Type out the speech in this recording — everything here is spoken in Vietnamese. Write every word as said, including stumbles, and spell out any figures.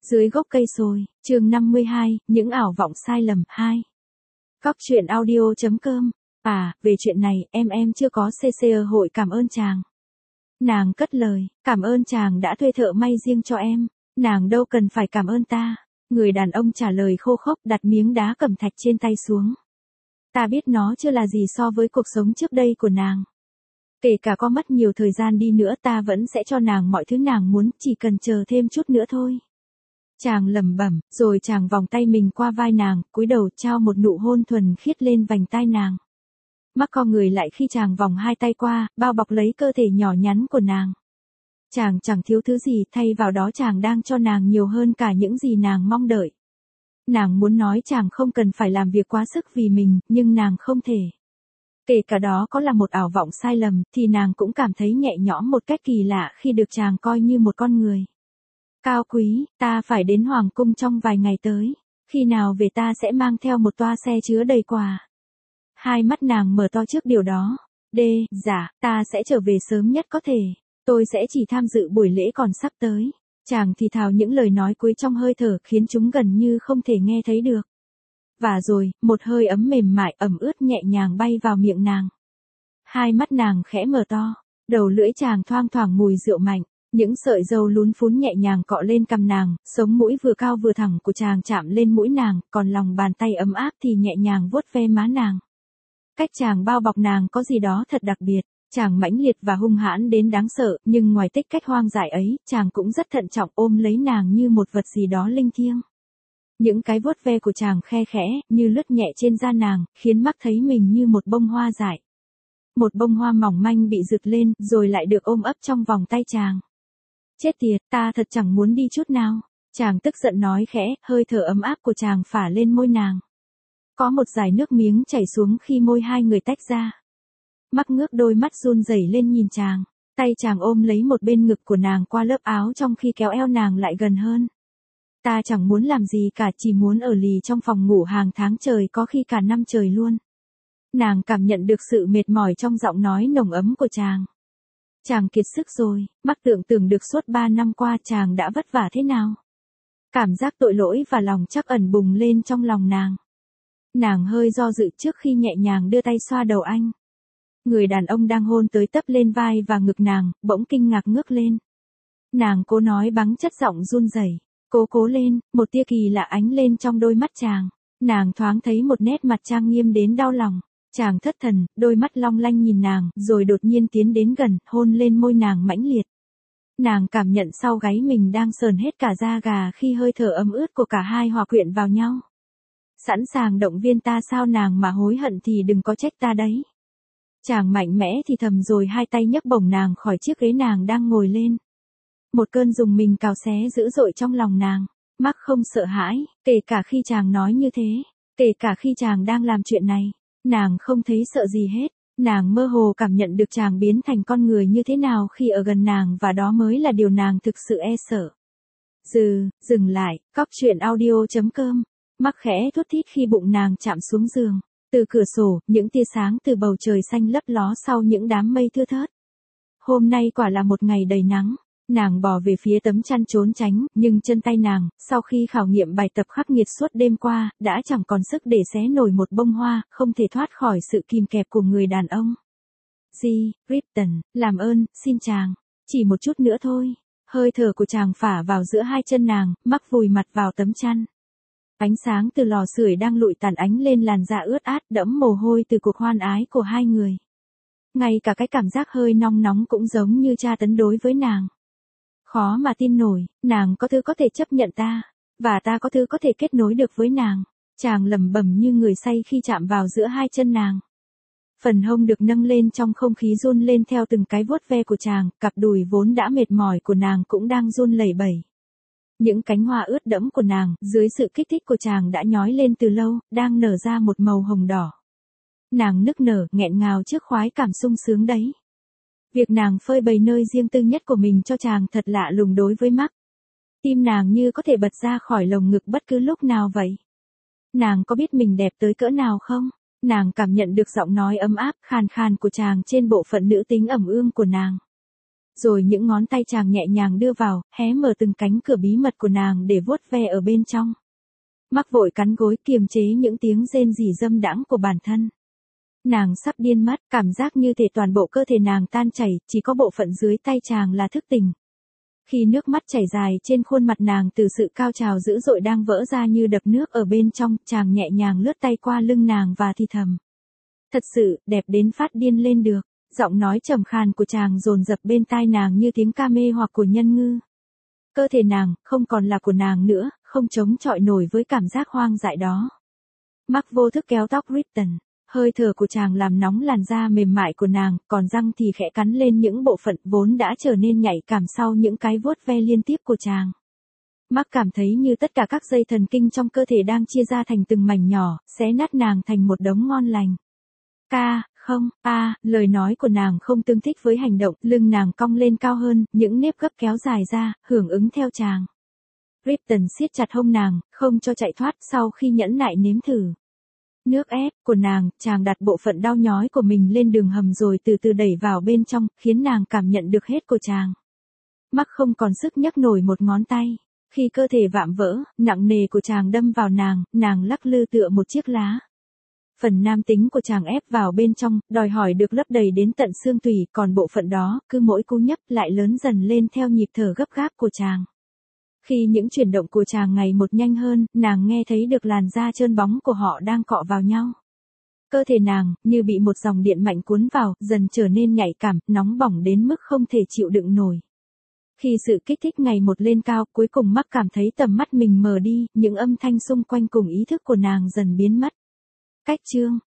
Dưới gốc cây sồi, chương năm mươi hai, những ảo vọng sai lầm, hai. Góc truyện audio chấm com. À, về chuyện này, em em chưa có xê xê hội cảm ơn chàng. Nàng cất lời, cảm ơn chàng đã thuê thợ may riêng cho em, nàng đâu cần phải cảm ơn ta. Người đàn ông trả lời khô khốc, đặt miếng đá cẩm thạch trên tay xuống. Ta biết nó chưa là gì so với cuộc sống trước đây của nàng. Kể cả có mất nhiều thời gian đi nữa ta vẫn sẽ cho nàng mọi thứ nàng muốn, chỉ cần chờ thêm chút nữa thôi. Chàng lẩm bẩm, rồi chàng vòng tay mình qua vai nàng, cúi đầu trao một nụ hôn thuần khiết lên vành tai nàng. Mắt co người lại khi chàng vòng hai tay qua, bao bọc lấy cơ thể nhỏ nhắn của nàng. Chàng chẳng thiếu thứ gì, thay vào đó chàng đang cho nàng nhiều hơn cả những gì nàng mong đợi. Nàng muốn nói chàng không cần phải làm việc quá sức vì mình, nhưng nàng không thể. Kể cả đó có là một ảo vọng sai lầm, thì nàng cũng cảm thấy nhẹ nhõm một cách kỳ lạ khi được chàng coi như một con người. Cao quý, ta phải đến Hoàng cung trong vài ngày tới. Khi nào về ta sẽ mang theo một toa xe chứa đầy quà. Hai mắt nàng mở to trước điều đó. Đê, dạ, ta sẽ trở về sớm nhất có thể. Tôi sẽ chỉ tham dự buổi lễ còn sắp tới. Chàng thì thào những lời nói cuối trong hơi thở khiến chúng gần như không thể nghe thấy được. Và rồi, một hơi ấm mềm mại ẩm ướt nhẹ nhàng bay vào miệng nàng. Hai mắt nàng khẽ mở to. Đầu lưỡi chàng thoang thoảng mùi rượu mạnh. Những sợi râu lún phún nhẹ nhàng cọ lên cằm nàng, sống mũi vừa cao vừa thẳng của chàng chạm lên mũi nàng, còn lòng bàn tay ấm áp thì nhẹ nhàng vuốt ve má nàng. Cách chàng bao bọc nàng có gì đó thật đặc biệt, chàng mãnh liệt và hung hãn đến đáng sợ, nhưng ngoài tích cách hoang dại ấy, chàng cũng rất thận trọng ôm lấy nàng như một vật gì đó linh thiêng. Những cái vuốt ve của chàng khe khẽ, như lướt nhẹ trên da nàng, khiến mắt thấy mình như một bông hoa dại. Một bông hoa mỏng manh bị rực lên, rồi lại được ôm ấp trong vòng tay chàng. Chết tiệt, ta thật chẳng muốn đi chút nào. Chàng tức giận nói khẽ, hơi thở ấm áp của chàng phả lên môi nàng. Có một dải nước miếng chảy xuống khi môi hai người tách ra. Mắc ngước đôi mắt run rẩy lên nhìn chàng. Tay chàng ôm lấy một bên ngực của nàng qua lớp áo trong khi kéo eo nàng lại gần hơn. Ta chẳng muốn làm gì cả, chỉ muốn ở lì trong phòng ngủ hàng tháng trời, có khi cả năm trời luôn. Nàng cảm nhận được sự mệt mỏi trong giọng nói nồng ấm của chàng. Chàng kiệt sức rồi, mắc tưởng tượng được suốt ba năm qua chàng đã vất vả thế nào. Cảm giác tội lỗi và lòng trắc ẩn bùng lên trong lòng nàng. Nàng hơi do dự trước khi nhẹ nhàng đưa tay xoa đầu anh. Người đàn ông đang hôn tới tấp lên vai và ngực nàng, bỗng kinh ngạc ngước lên. Nàng cố nói bằng chất giọng run rẩy, cố cố lên, một tia kỳ lạ ánh lên trong đôi mắt chàng. Nàng thoáng thấy một nét mặt trang nghiêm đến đau lòng. Chàng thất thần, đôi mắt long lanh nhìn nàng, rồi đột nhiên tiến đến gần, hôn lên môi nàng mãnh liệt. Nàng cảm nhận sau gáy mình đang sờn hết cả da gà khi hơi thở ấm ướt của cả hai hòa quyện vào nhau. Sẵn sàng động viên ta sao, nàng mà hối hận thì đừng có trách ta đấy. Chàng mạnh mẽ thì thầm rồi hai tay nhấc bổng nàng khỏi chiếc ghế nàng đang ngồi lên. Một cơn rùng mình cào xé dữ dội trong lòng nàng. Mắc không sợ hãi, kể cả khi chàng nói như thế, kể cả khi chàng đang làm chuyện này. Nàng không thấy sợ gì hết, nàng mơ hồ cảm nhận được chàng biến thành con người như thế nào khi ở gần nàng, và đó mới là điều nàng thực sự e sợ. Dừ, dừng lại, góc truyện audio chấm com. Mắc khẽ thút thít khi bụng nàng chạm xuống giường. Từ cửa sổ, những tia sáng từ bầu trời xanh lấp ló sau những đám mây thưa thớt. Hôm nay quả là một ngày đầy nắng. Nàng bò về phía tấm chăn trốn tránh, nhưng chân tay nàng, sau khi khảo nghiệm bài tập khắc nghiệt suốt đêm qua, đã chẳng còn sức để xé nổi một bông hoa, không thể thoát khỏi sự kìm kẹp của người đàn ông. G. Ripton, làm ơn, xin chàng, chỉ một chút nữa thôi. Hơi thở của chàng phả vào giữa hai chân nàng, mắc vùi mặt vào tấm chăn. Ánh sáng từ lò sưởi đang lụi tàn ánh lên làn da ướt át đẫm mồ hôi từ cuộc hoan ái của hai người. Ngay cả cái cảm giác hơi nóng nóng cũng giống như tra tấn đối với nàng. Khó mà tin nổi, nàng có thứ có thể chấp nhận ta, và ta có thứ có thể kết nối được với nàng. Chàng lẩm bẩm như người say khi chạm vào giữa hai chân nàng. Phần hông được nâng lên trong không khí run lên theo từng cái vuốt ve của chàng, cặp đùi vốn đã mệt mỏi của nàng cũng đang run lẩy bẩy. Những cánh hoa ướt đẫm của nàng, dưới sự kích thích của chàng đã nhói lên từ lâu, đang nở ra một màu hồng đỏ. Nàng nức nở, nghẹn ngào trước khoái cảm sung sướng đấy. Việc nàng phơi bày nơi riêng tư nhất của mình cho chàng thật lạ lùng đối với Mắc. Tim nàng như có thể bật ra khỏi lồng ngực bất cứ lúc nào vậy. Nàng có biết mình đẹp tới cỡ nào không? Nàng cảm nhận được giọng nói ấm áp khàn khàn của chàng trên bộ phận nữ tính ẩm ương của nàng. Rồi những ngón tay chàng nhẹ nhàng đưa vào, hé mở từng cánh cửa bí mật của nàng để vuốt ve ở bên trong. Mark vội cắn gối kiềm chế những tiếng rên rỉ dâm đãng của bản thân. Nàng sắp điên mất, cảm giác như thể toàn bộ cơ thể nàng tan chảy, chỉ có bộ phận dưới tay chàng là thức tỉnh. Khi nước mắt chảy dài trên khuôn mặt nàng từ sự cao trào dữ dội đang vỡ ra như đập nước ở bên trong, chàng nhẹ nhàng lướt tay qua lưng nàng và thì thầm. Thật sự, đẹp đến phát điên lên được. Giọng nói trầm khàn của chàng dồn dập bên tai nàng như tiếng ca mê hoặc của nhân ngư. Cơ thể nàng, không còn là của nàng nữa, không chống chọi nổi với cảm giác hoang dại đó. Mark vô thức kéo tóc Ripton. Hơi thở của chàng làm nóng làn da mềm mại của nàng, còn răng thì khẽ cắn lên những bộ phận vốn đã trở nên nhạy cảm sau những cái vuốt ve liên tiếp của chàng. Mark cảm thấy như tất cả các dây thần kinh trong cơ thể đang chia ra thành từng mảnh nhỏ, xé nát nàng thành một đống ngon lành. Ca, không, a, à, lời nói của nàng không tương thích với hành động, lưng nàng cong lên cao hơn, những nếp gấp kéo dài ra, hưởng ứng theo chàng. Ripton siết chặt hông nàng, không cho chạy thoát sau khi nhẫn nại nếm thử. Nước ép của nàng, chàng đặt bộ phận đau nhói của mình lên đường hầm rồi từ từ đẩy vào bên trong, khiến nàng cảm nhận được hết của chàng. Mark không còn sức nhấc nổi một ngón tay. Khi cơ thể vạm vỡ, nặng nề của chàng đâm vào nàng, nàng lắc lư tựa một chiếc lá. Phần nam tính của chàng ép vào bên trong, đòi hỏi được lấp đầy đến tận xương tủy, còn bộ phận đó, cứ mỗi cú nhấp lại lớn dần lên theo nhịp thở gấp gáp của chàng. Khi những chuyển động của chàng ngày một nhanh hơn, nàng nghe thấy được làn da trơn bóng của họ đang cọ vào nhau. Cơ thể nàng, như bị một dòng điện mạnh cuốn vào, dần trở nên nhạy cảm, nóng bỏng đến mức không thể chịu đựng nổi. Khi sự kích thích ngày một lên cao, cuối cùng Mark cảm thấy tầm mắt mình mờ đi, những âm thanh xung quanh cùng ý thức của nàng dần biến mất. Cách chương